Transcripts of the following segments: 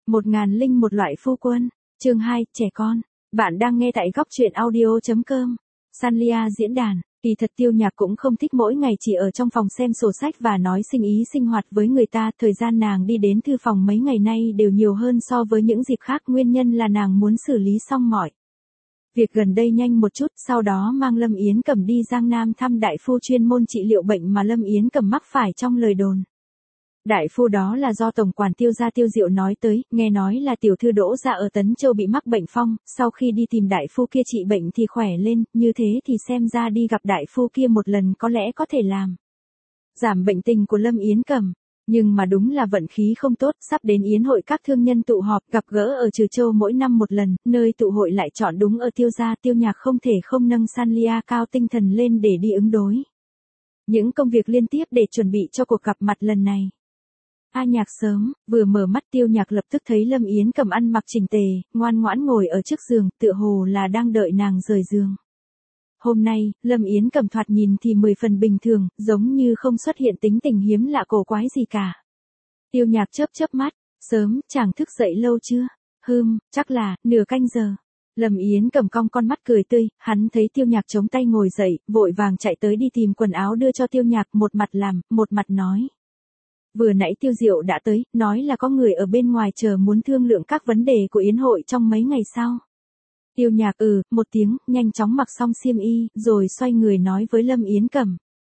1001 loại phu quân, chương 2, trẻ con. Bạn đang nghe tại góc truyện audio.com. Sanlia diễn đàn, kỳ thật Tiêu Nhạc cũng không thích mỗi ngày chỉ ở trong phòng xem sổ sách và nói sinh ý sinh hoạt với người ta, thời gian nàng đi đến thư phòng mấy ngày nay đều nhiều hơn so với những dịp khác, nguyên nhân là nàng muốn xử lý xong mọi việc gần đây nhanh một chút, sau đó mang Lâm Yến Cẩm đi Giang Nam thăm đại phu chuyên môn trị liệu bệnh mà Lâm Yến Cẩm mắc phải trong lời đồn. Đại phu đó là do tổng quản Tiêu gia Tiêu Diệu nói tới, nghe nói là tiểu thư Đỗ gia ở Tấn Châu bị mắc bệnh phong, sau khi đi tìm đại phu kia trị bệnh thì khỏe lên, như thế thì xem ra đi gặp đại phu kia một lần có lẽ có thể làm giảm bệnh tình của Lâm Yến Cẩm. Nhưng mà đúng là vận khí không tốt, sắp đến yến hội các thương nhân tụ họp gặp gỡ ở Trừ Châu mỗi năm một lần, nơi tụ hội lại chọn đúng ở Tiêu gia. Tiêu Nhạc không thể không nâng Sanlia cao tinh thần lên để đi ứng đối những công việc liên tiếp để chuẩn bị cho cuộc gặp mặt lần này. A Nhạc sớm, vừa mở mắt Tiêu Nhạc lập tức thấy Lâm Yến Cẩm ăn mặc chỉnh tề, ngoan ngoãn ngồi ở trước giường, tựa hồ là đang đợi nàng rời giường. Hôm nay, Lâm Yến Cẩm thoạt nhìn thì 10 phần bình thường, giống như không xuất hiện tính tình hiếm lạ cổ quái gì cả. Tiêu Nhạc chớp mắt, sớm, chàng thức dậy lâu chưa? Chắc là, nửa canh giờ. Lâm Yến Cẩm cong con mắt cười tươi, hắn thấy Tiêu Nhạc chống tay ngồi dậy, vội vàng chạy tới đi tìm quần áo đưa cho Tiêu Nhạc, một mặt làm, một mặt nói. Vừa nãy Tiêu Diệu đã tới, nói là có người ở bên ngoài chờ muốn thương lượng các vấn đề của yến hội trong mấy ngày sau. Tiêu Nhạc một tiếng, nhanh chóng mặc xong xiêm y, rồi xoay người nói với Lâm Yến Cẩm.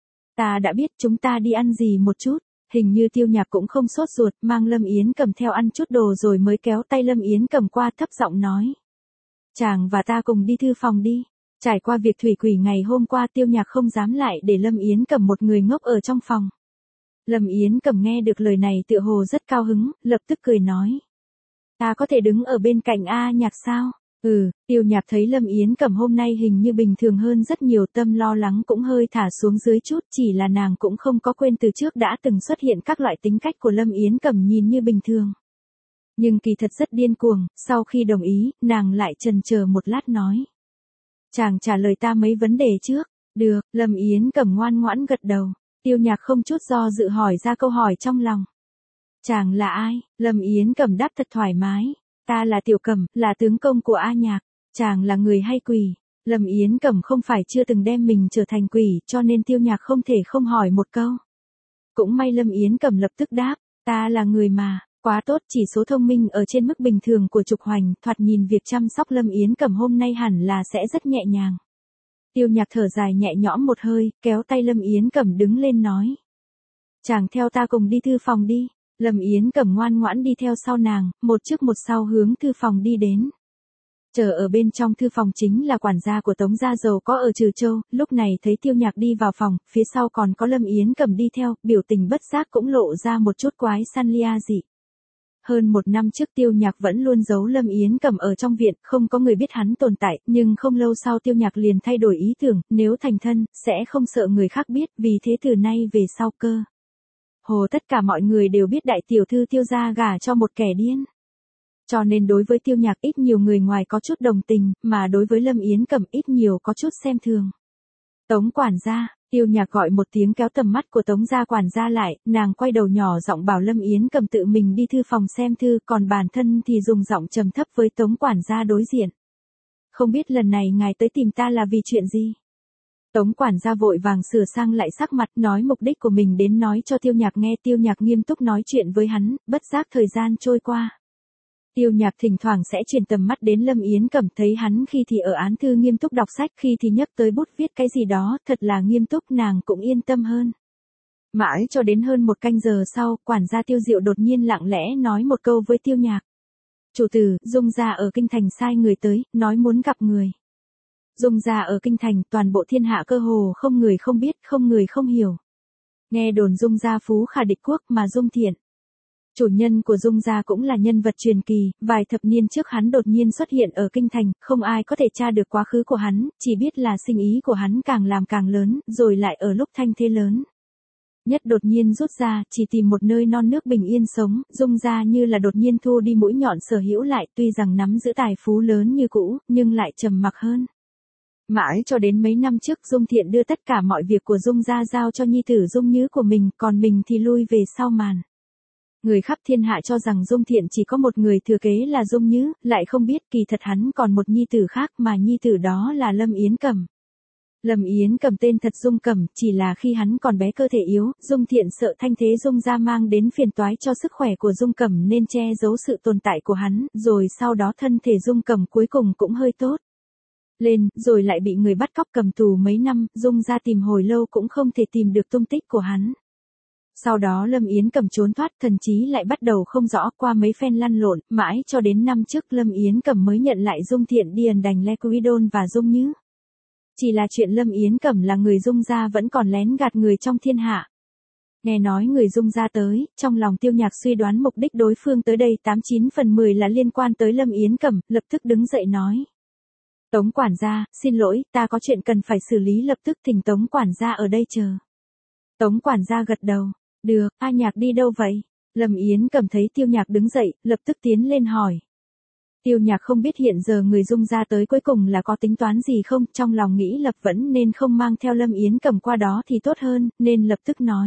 Ta đã biết, chúng ta đi ăn gì một chút. Hình như Tiêu Nhạc cũng không sốt ruột, mang Lâm Yến Cẩm theo ăn chút đồ rồi mới kéo tay Lâm Yến Cẩm qua, thấp giọng nói. Chàng và ta cùng đi thư phòng đi. Trải qua việc thủy quỷ ngày hôm qua, Tiêu Nhạc không dám lại để Lâm Yến Cẩm một người ngốc ở trong phòng. Lâm Yến Cẩm nghe được lời này tựa hồ rất cao hứng, lập tức cười nói. Ta có thể đứng ở bên cạnh A Nhạc sao? Tiêu Nhạc thấy Lâm Yến Cẩm hôm nay hình như bình thường hơn rất nhiều, tâm lo lắng cũng hơi thả xuống dưới chút, chỉ là nàng cũng không có quên từ trước đã từng xuất hiện các loại tính cách của Lâm Yến Cẩm nhìn như bình thường. Nhưng kỳ thật rất điên cuồng, sau khi đồng ý, nàng lại chần chờ một lát nói. Chàng trả lời ta mấy vấn đề trước. Được, Lâm Yến Cẩm ngoan ngoãn gật đầu. Tiêu Nhạc không chút do dự hỏi ra câu hỏi trong lòng. Chàng là ai? Lâm Yến Cẩm đáp thật thoải mái. Ta là Tiểu Cẩm, là tướng công của A Nhạc. Chàng là người hay quỷ? Lâm Yến Cẩm không phải chưa từng đem mình trở thành quỷ, cho nên Tiêu Nhạc không thể không hỏi một câu. Cũng may Lâm Yến Cẩm lập tức đáp, ta là người mà. Quá tốt, chỉ số thông minh ở trên mức bình thường của Trục Hoành, thoạt nhìn việc chăm sóc Lâm Yến Cẩm hôm nay hẳn là sẽ rất nhẹ nhàng. Tiêu Nhạc thở dài nhẹ nhõm một hơi, kéo tay Lâm Yến Cẩm đứng lên nói. Chàng theo ta cùng đi thư phòng đi. Lâm Yến Cẩm ngoan ngoãn đi theo sau nàng, một trước một sau hướng thư phòng đi đến. Chờ ở bên trong thư phòng chính là quản gia của Tống gia giàu có ở Trừ Châu, lúc này thấy Tiêu Nhạc đi vào phòng, phía sau còn có Lâm Yến Cẩm đi theo, biểu tình bất giác cũng lộ ra một chút quái Sanlia dị. Hơn một năm trước Tiêu Nhạc vẫn luôn giấu Lâm Yến Cẩm ở trong viện, không có người biết hắn tồn tại, nhưng không lâu sau Tiêu Nhạc liền thay đổi ý tưởng, nếu thành thân, sẽ không sợ người khác biết, vì thế từ nay về sau hồ tất cả mọi người đều biết đại tiểu thư Tiêu gia gả cho một kẻ điên. Cho nên đối với Tiêu Nhạc ít nhiều người ngoài có chút đồng tình, mà đối với Lâm Yến Cẩm ít nhiều có chút xem thường. Tống quản gia. Tiêu Nhạc gọi một tiếng kéo tầm mắt của Tống gia quản gia lại, nàng quay đầu nhỏ giọng bảo Lâm Yến Cẩm tự mình đi thư phòng xem thư, còn bản thân thì dùng giọng trầm thấp với Tống quản gia đối diện. Không biết lần này ngài tới tìm ta là vì chuyện gì? Tống quản gia vội vàng sửa sang lại sắc mặt, nói mục đích của mình đến nói cho Tiêu Nhạc nghe. Tiêu Nhạc nghiêm túc nói chuyện với hắn, bất giác thời gian trôi qua. Tiêu Nhạc thỉnh thoảng sẽ chuyển tầm mắt đến Lâm Yến Cẩm, thấy hắn khi thì ở án thư nghiêm túc đọc sách, khi thì nhấc tới bút viết cái gì đó, thật là nghiêm túc, nàng cũng yên tâm hơn. Mãi cho đến hơn một canh giờ sau, quản gia Tiêu Diệu đột nhiên lặng lẽ nói một câu với Tiêu Nhạc. Chủ tử, Dung gia ở kinh thành sai người tới, nói muốn gặp người. Dung gia ở kinh thành, toàn bộ thiên hạ cơ hồ không người không biết, không người không hiểu. Nghe đồn Dung gia phú khả địch quốc mà Dung Thiện. Chủ nhân của Dung gia cũng là nhân vật truyền kỳ, vài thập niên trước hắn đột nhiên xuất hiện ở kinh thành, không ai có thể tra được quá khứ của hắn, chỉ biết là sinh ý của hắn càng làm càng lớn, rồi lại ở lúc thanh thế lớn nhất đột nhiên rút ra, chỉ tìm một nơi non nước bình yên sống, Dung gia như là đột nhiên thu đi mũi nhọn sở hữu lại, tuy rằng nắm giữ tài phú lớn như cũ, nhưng lại trầm mặc hơn. Mãi cho đến mấy năm trước Dung Thiện đưa tất cả mọi việc của Dung gia giao cho nhi tử Dung Nhứ của mình, còn mình thì lui về sau màn. Người khắp thiên hạ cho rằng Dung Thiện chỉ có một người thừa kế là Dung Nhứ, lại không biết kỳ thật hắn còn một nhi tử khác mà nhi tử đó là Lâm Yến Cẩm. Lâm Yến Cẩm tên thật Dung Cẩm, chỉ là khi hắn còn bé cơ thể yếu, Dung Thiện sợ thanh thế Dung gia mang đến phiền toái cho sức khỏe của Dung Cẩm nên che giấu sự tồn tại của hắn, rồi sau đó thân thể Dung Cẩm cuối cùng cũng hơi tốt lên, rồi lại bị người bắt cóc cầm tù mấy năm, Dung gia tìm hồi lâu cũng không thể tìm được tung tích của hắn. Sau đó Lâm Yến Cẩm trốn thoát, thần chí lại bắt đầu không rõ, qua mấy phen lăn lộn, mãi cho đến năm trước Lâm Yến Cẩm mới nhận lại Dung Thiện điền đành Lequidon và Dung Nhứ. Chỉ là chuyện Lâm Yến Cẩm là người Dung gia vẫn còn lén gạt người trong thiên hạ. Nghe nói người Dung gia tới, trong lòng Tiêu Nhạc suy đoán mục đích đối phương tới đây 89 phần 10 là liên quan tới Lâm Yến Cẩm, lập tức đứng dậy nói. Tống quản gia, xin lỗi, ta có chuyện cần phải xử lý, lập tức thỉnh Tống quản gia ở đây chờ. Tống quản gia gật đầu. Được, A Nhạc đi đâu vậy? Lâm Yến Cẩm thấy Tiêu Nhạc đứng dậy, lập tức tiến lên hỏi. Tiêu Nhạc không biết hiện giờ người Dung gia tới cuối cùng là có tính toán gì không, trong lòng nghĩ lập vẫn nên không mang theo Lâm Yến Cẩm qua đó thì tốt hơn, nên lập tức nói.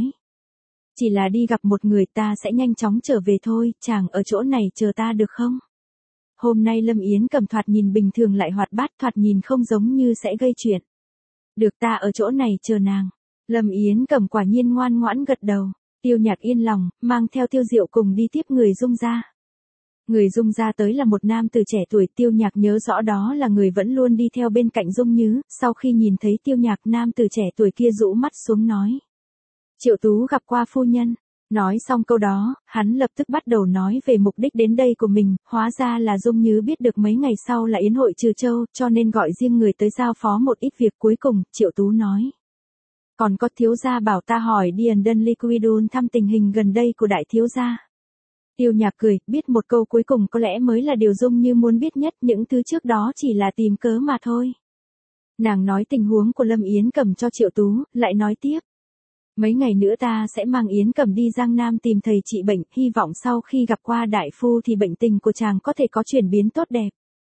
Chỉ là đi gặp một người, ta sẽ nhanh chóng trở về thôi, chàng ở chỗ này chờ ta được không? Hôm nay Lâm Yến Cẩm thoạt nhìn bình thường lại hoạt bát, thoạt nhìn không giống như sẽ gây chuyện. Được, ta ở chỗ này chờ nàng. Lâm Yến Cẩm quả nhiên ngoan ngoãn gật đầu. Tiêu Nhạc yên lòng, mang theo Tiêu Diệu cùng đi tiếp người Dung gia. Người Dung gia tới là một nam tử trẻ tuổi, Tiêu Nhạc nhớ rõ đó là người vẫn luôn đi theo bên cạnh Dung Nhứ, sau khi nhìn thấy Tiêu Nhạc, nam tử trẻ tuổi kia rũ mắt xuống nói. Triệu Tú gặp qua phu nhân. Nói xong câu đó, hắn lập tức bắt đầu nói về mục đích đến đây của mình, hóa ra là Dung Nhứ biết được mấy ngày sau là yến hội Trừ Châu, cho nên gọi riêng người tới giao phó một ít việc. Cuối cùng, Triệu Tú nói. Còn có thiếu gia bảo ta hỏi Điền Đơn Liquidun thăm tình hình gần đây của đại thiếu gia. Tiêu Nhạc cười, biết một câu cuối cùng có lẽ mới là điều Dung Như muốn biết nhất, những thứ trước đó chỉ là tìm cớ mà thôi. Nàng nói tình huống của Lâm Yến Cẩm cho Triệu Tú, lại nói tiếp. Mấy ngày nữa ta sẽ mang Yến Cẩm đi Giang Nam tìm thầy trị bệnh, hy vọng sau khi gặp qua đại phu thì bệnh tình của chàng có thể có chuyển biến tốt đẹp.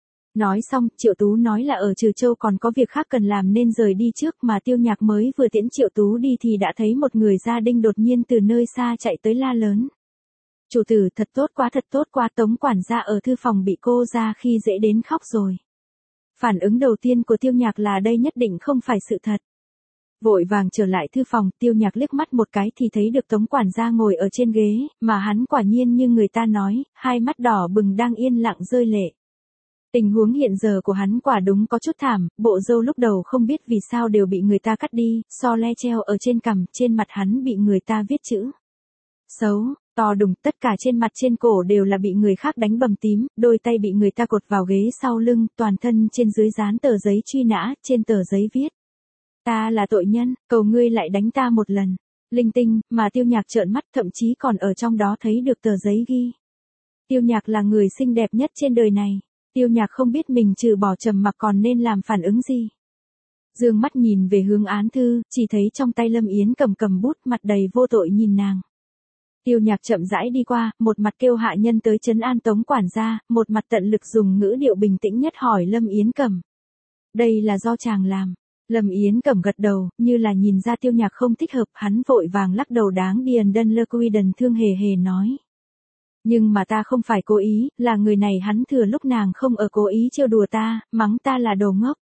Nói xong, Triệu Tú nói là ở Trừ Châu còn có việc khác cần làm nên rời đi trước, mà Tiêu Nhạc mới vừa tiễn Triệu Tú đi thì đã thấy một người gia đình đột nhiên từ nơi xa chạy tới la lớn. Chủ tử, thật tốt quá, Tống quản gia ở thư phòng bị cô ra khi dễ đến khóc rồi. Phản ứng đầu tiên của Tiêu Nhạc là đây nhất định không phải sự thật. Vội vàng trở lại thư phòng, Tiêu Nhạc liếc mắt một cái thì thấy được Tống quản gia ngồi ở trên ghế, mà hắn quả nhiên như người ta nói, hai mắt đỏ bừng đang yên lặng rơi lệ. Tình huống hiện giờ của hắn quả đúng có chút thảm, bộ râu lúc đầu không biết vì sao đều bị người ta cắt đi, so le treo ở trên cằm, trên mặt hắn bị người ta viết chữ xấu, to đùng, tất cả trên mặt trên cổ đều là bị người khác đánh bầm tím, đôi tay bị người ta cột vào ghế sau lưng, toàn thân trên dưới dán tờ giấy truy nã, trên tờ giấy viết. Ta là tội nhân, cầu ngươi lại đánh ta một lần. Linh tinh, mà Tiêu Nhạc trợn mắt, thậm chí còn ở trong đó thấy được tờ giấy ghi. Tiêu Nhạc là người xinh đẹp nhất trên đời này. Tiêu Nhạc không biết mình trừ bỏ trầm mặc còn nên làm phản ứng gì. Dương mắt nhìn về hướng án thư, chỉ thấy trong tay Lâm Yến cầm bút, mặt đầy vô tội nhìn nàng. Tiêu Nhạc chậm rãi đi qua, một mặt kêu hạ nhân tới trấn an Tống quản gia, một mặt tận lực dùng ngữ điệu bình tĩnh nhất hỏi Lâm Yến Cẩm. Đây là do chàng làm. Lâm Yến Cẩm gật đầu, như là nhìn ra Tiêu Nhạc không thích hợp, hắn vội vàng lắc đầu đáng Điền Đơn Liquidun thương hề hề nói. Nhưng mà ta không phải cố ý, là người này hắn thừa lúc nàng không ở cố ý trêu đùa ta, mắng ta là đồ ngốc.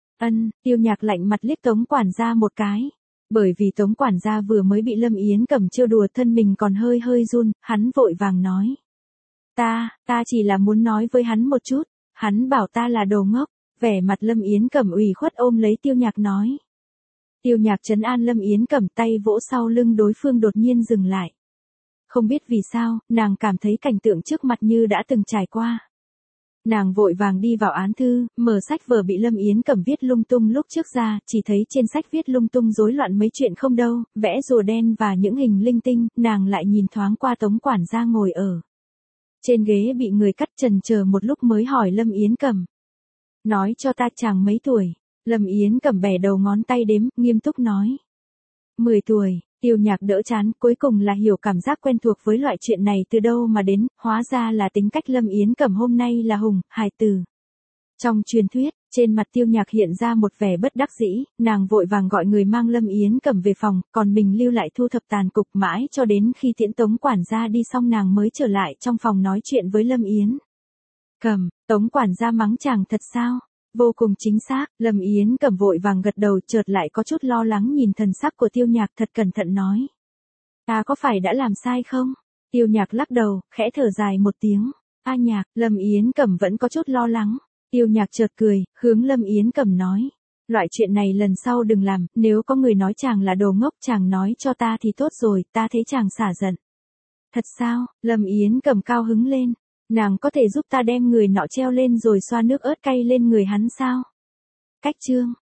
Tiêu Nhạc lạnh mặt liếc Tống quản gia một cái. Bởi vì Tống quản gia vừa mới bị Lâm Yến Cẩm trêu đùa thân mình còn hơi run, hắn vội vàng nói. Ta chỉ là muốn nói với hắn một chút, hắn bảo ta là đồ ngốc, vẻ mặt Lâm Yến Cẩm ủy khuất ôm lấy Tiêu Nhạc nói. Tiêu Nhạc trấn an Lâm Yến Cẩm, tay vỗ sau lưng đối phương đột nhiên dừng lại. Không biết vì sao, nàng cảm thấy cảnh tượng trước mặt như đã từng trải qua. Nàng vội vàng đi vào án thư, mở sách vở bị Lâm Yến Cẩm viết lung tung lúc trước ra, chỉ thấy trên sách viết lung tung rối loạn mấy chuyện không đâu, vẽ rùa đen và những hình linh tinh, nàng lại nhìn thoáng qua Tống quản gia ngồi ở trên ghế bị người cắt, chần chờ một lúc mới hỏi Lâm Yến Cẩm. Nói cho ta chàng mấy tuổi? Lâm Yến Cẩm bẻ đầu ngón tay đếm, nghiêm túc nói. 10 tuổi. Tiêu Nhạc đỡ chán, cuối cùng là hiểu cảm giác quen thuộc với loại chuyện này từ đâu mà đến, hóa ra là tính cách Lâm Yến Cẩm hôm nay là hùng, hài tử. Trong truyền thuyết, Trên mặt Tiêu Nhạc hiện ra một vẻ bất đắc dĩ, nàng vội vàng gọi người mang Lâm Yến Cẩm về phòng, còn mình lưu lại thu thập tàn cục mãi cho đến khi tiễn Tống quản gia đi xong nàng mới trở lại trong phòng nói chuyện với Lâm Yến Cẩm. Tống quản gia mắng chàng thật sao? Vô cùng chính xác, Lâm Yến Cẩm vội vàng gật đầu, chợt lại có chút lo lắng nhìn thần sắc của Tiêu Nhạc, thật cẩn thận nói. Ta có phải đã làm sai không? Tiêu Nhạc lắc đầu, khẽ thở dài một tiếng. A Nhạc, Lâm Yến Cẩm vẫn có chút lo lắng. Tiêu Nhạc chợt cười, hướng Lâm Yến Cẩm nói. Loại chuyện này lần sau đừng làm, nếu có người nói chàng là đồ ngốc chàng nói cho ta thì tốt rồi, ta thấy chàng xả giận. Thật sao? Lâm Yến Cẩm cao hứng lên. Nàng có thể giúp ta đem người nọ treo lên rồi xoa nước ớt cay lên người hắn sao? Cách chương.